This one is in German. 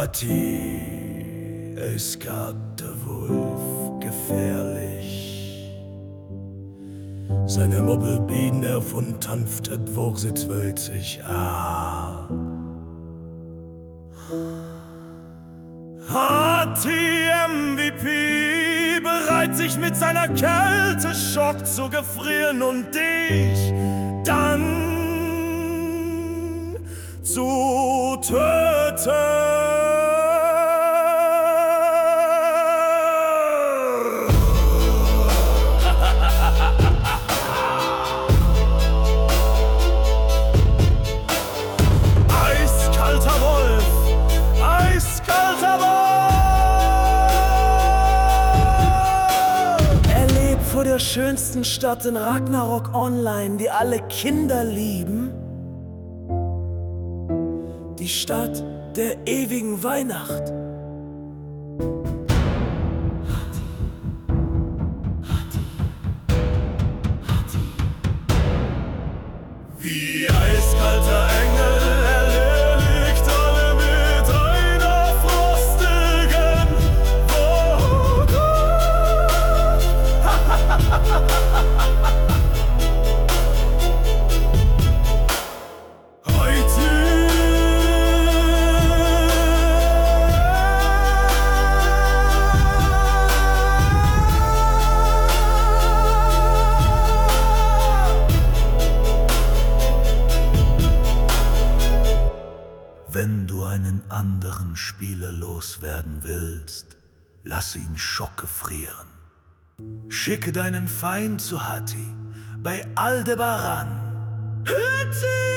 Hati, es gab der Wolf gefährlich. Seine Mobbelbienen erfund tanftet, wo sie 20 Hati MVP, bereit sich mit seiner Kälte Schock zu gefrieren und dich dann zu töten. Eiskalter Wolf, eiskalter Wolf. Er lebt vor der schönsten Stadt in Ragnarok Online, die alle Kinder lieben. Die Stadt der ewigen Weihnacht. Wie eiskalter Engel erledigt alle mit einer frostigen Woge. Heute wenn du einen anderen Spieler loswerden willst, lass ihn schockgefrieren. Schicke deinen Feind zu Hati bei Aldebaran. Hati!